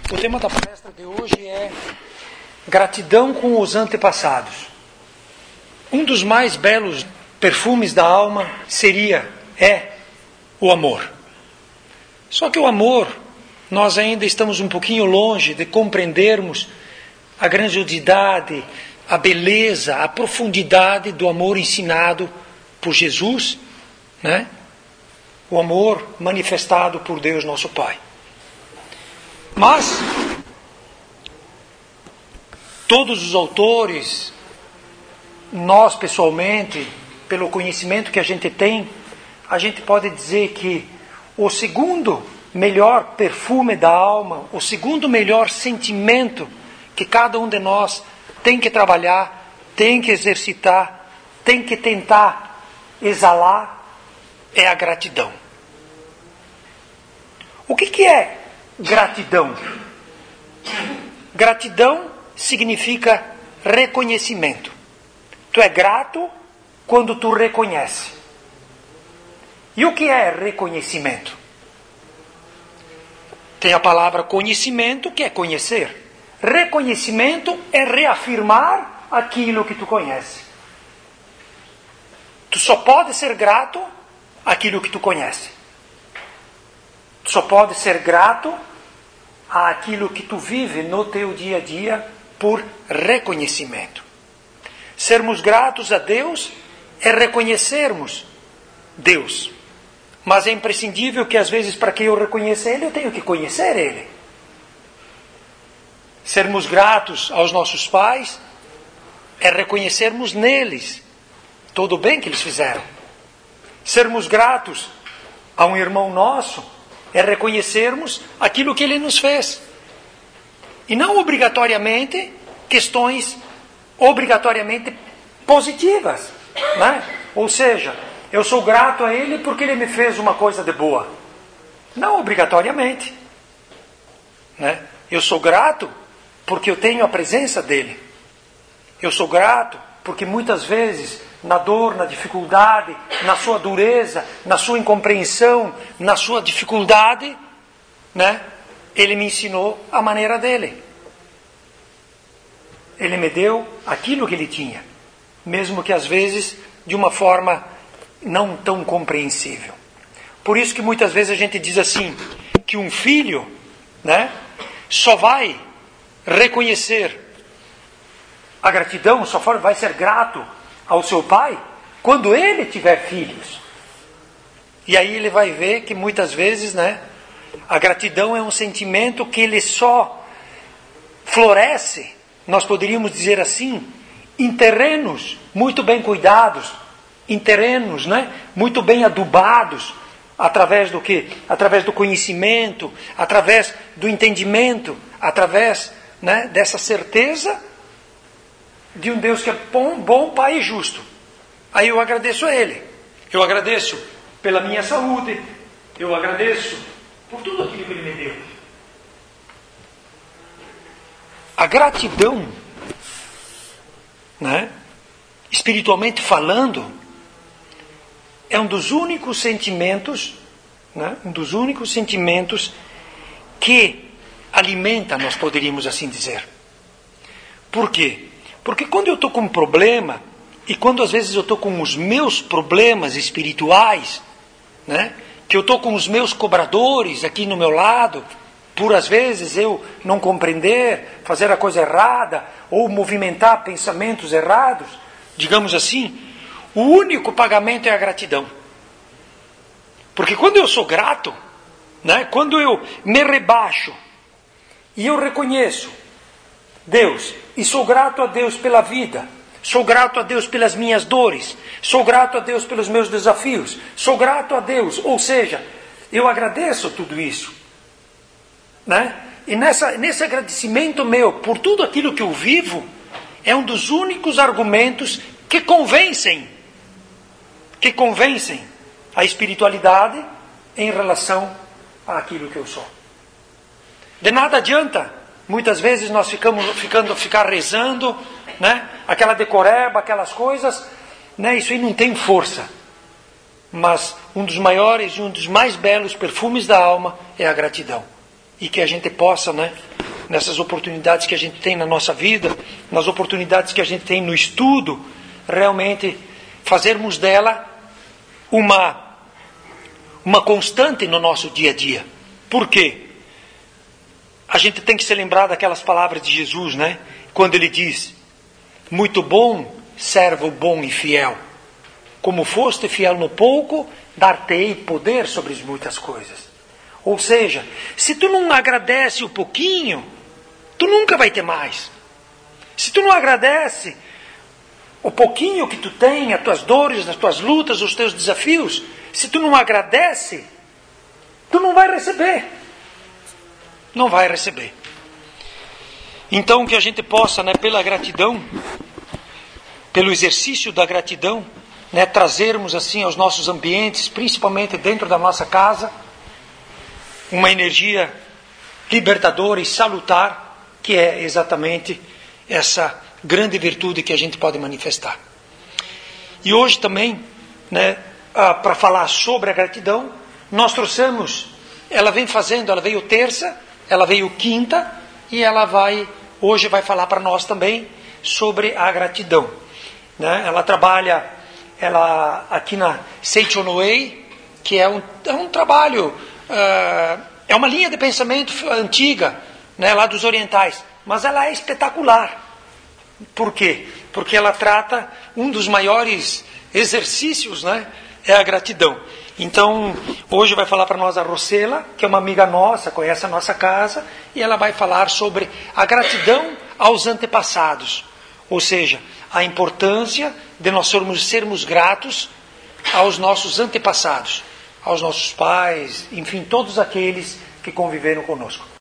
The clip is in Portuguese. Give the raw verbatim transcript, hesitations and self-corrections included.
O tema da palestra de hoje é gratidão com os antepassados. Um dos mais belos perfumes da alma seria, é, o amor. Só que o amor, nós ainda estamos um pouquinho longe de compreendermos a grandiosidade, a beleza, a profundidade do amor ensinado por Jesus, né? O amor manifestado por Deus nosso Pai. Mas todos os autores, nós pessoalmente, pelo conhecimento que a gente tem, a gente pode dizer que o segundo melhor perfume da alma, o segundo melhor sentimento que cada um de nós tem que trabalhar, tem que exercitar, tem que tentar exalar, é a gratidão. O que que é gratidão? Gratidão significa reconhecimento. Tu é grato quando tu reconhece. E o que é reconhecimento? Tem a palavra conhecimento, que é conhecer. Reconhecimento é reafirmar aquilo que tu conhece. Tu só pode ser grato àquilo que tu conhece. Tu só pode ser grato àquilo que tu vive no teu dia a dia por reconhecimento. Sermos gratos a Deus é reconhecermos Deus. Mas é imprescindível que às vezes para que eu reconheça Ele, eu tenho que conhecer Ele. Sermos gratos aos nossos pais é reconhecermos neles todo o bem que eles fizeram. Sermos gratos a um irmão nosso é reconhecermos aquilo que ele nos fez. E não obrigatoriamente questões obrigatoriamente positivas, né? Ou seja, eu sou grato a ele porque ele me fez uma coisa de boa. Não obrigatoriamente, né? Eu sou grato porque eu tenho a presença dele. Eu sou grato porque muitas vezes, na dor, na dificuldade, na sua dureza, na sua incompreensão, na sua dificuldade, né? Ele me ensinou a maneira dele. Ele me deu aquilo que ele tinha, mesmo que às vezes de uma forma não tão compreensível. Por isso que muitas vezes a gente diz assim, que um filho, né, só vai reconhecer a gratidão, só vai ser grato ao seu pai quando ele tiver filhos. E aí ele vai ver que muitas vezes, né, a gratidão é um sentimento que ele só floresce, nós poderíamos dizer assim, em terrenos muito bem cuidados, em terrenos, né, muito bem adubados, através do quê? Através do conhecimento, através do entendimento, através, né, dessa certeza de um Deus que é bom, bom Pai e justo. Aí eu agradeço a Ele. Eu agradeço pela minha saúde. Eu agradeço por tudo aquilo que Ele me deu. A gratidão, né, espiritualmente falando, é um dos únicos sentimentos, né, um dos únicos sentimentos que alimenta, nós poderíamos assim dizer. Por quê? Porque quando eu estou com um problema, e quando às vezes eu estou com os meus problemas espirituais, né, que eu estou com os meus cobradores aqui no meu lado, por às vezes eu não compreender, fazer a coisa errada, ou movimentar pensamentos errados, digamos assim, o único pagamento é a gratidão. Porque quando eu sou grato, né, quando eu me rebaixo, e eu reconheço Deus, e sou grato a Deus pela vida, sou grato a Deus pelas minhas dores, sou grato a Deus pelos meus desafios, sou grato a Deus, ou seja, eu agradeço tudo isso, né? E nessa, nesse agradecimento meu por tudo aquilo que eu vivo, é um dos únicos argumentos que convencem, que convencem a espiritualidade em relação àquilo que eu sou. De nada adianta, muitas vezes nós ficamos ficando, ficar rezando, né? Aquela decoreba, aquelas coisas, né? Isso aí não tem força. Mas um dos maiores e um dos mais belos perfumes da alma é a gratidão. E que a gente possa, né, nessas oportunidades que a gente tem na nossa vida, nas oportunidades que a gente tem no estudo, realmente fazermos dela uma, uma constante no nosso dia a dia. Por quê? A gente tem que se lembrar daquelas palavras de Jesus, né? Quando ele diz: muito bom, servo bom e fiel. Como foste fiel no pouco, dar-te-ei poder sobre as muitas coisas. Ou seja, se tu não agradece o pouquinho, tu nunca vai ter mais. Se tu não agradece o pouquinho que tu tem, as tuas dores, as tuas lutas, os teus desafios, se tu não agradece, tu não vai receber. Não vai receber. Então que a gente possa, né, pela gratidão, pelo exercício da gratidão, né, trazermos assim aos nossos ambientes, principalmente dentro da nossa casa, uma energia libertadora e salutar, que é exatamente essa grande virtude que a gente pode manifestar. E hoje também, né, para falar sobre a gratidão, nós trouxemos, ela vem fazendo, ela veio terça, ela veio quinta, e ela vai, hoje vai falar para nós também sobre a gratidão. Né? Ela trabalha ela, aqui na Seichonoei, que é um, é um trabalho, uh, é uma linha de pensamento antiga, né, lá dos orientais, mas ela é espetacular. Por quê? Porque ela trata um dos maiores exercícios, né, é a gratidão. Então, hoje vai falar para nós a Rosela, que é uma amiga nossa, conhece a nossa casa, e ela vai falar sobre a gratidão aos antepassados. Ou seja, a importância de nós sermos, sermos gratos aos nossos antepassados, aos nossos pais, enfim, todos aqueles que conviveram conosco.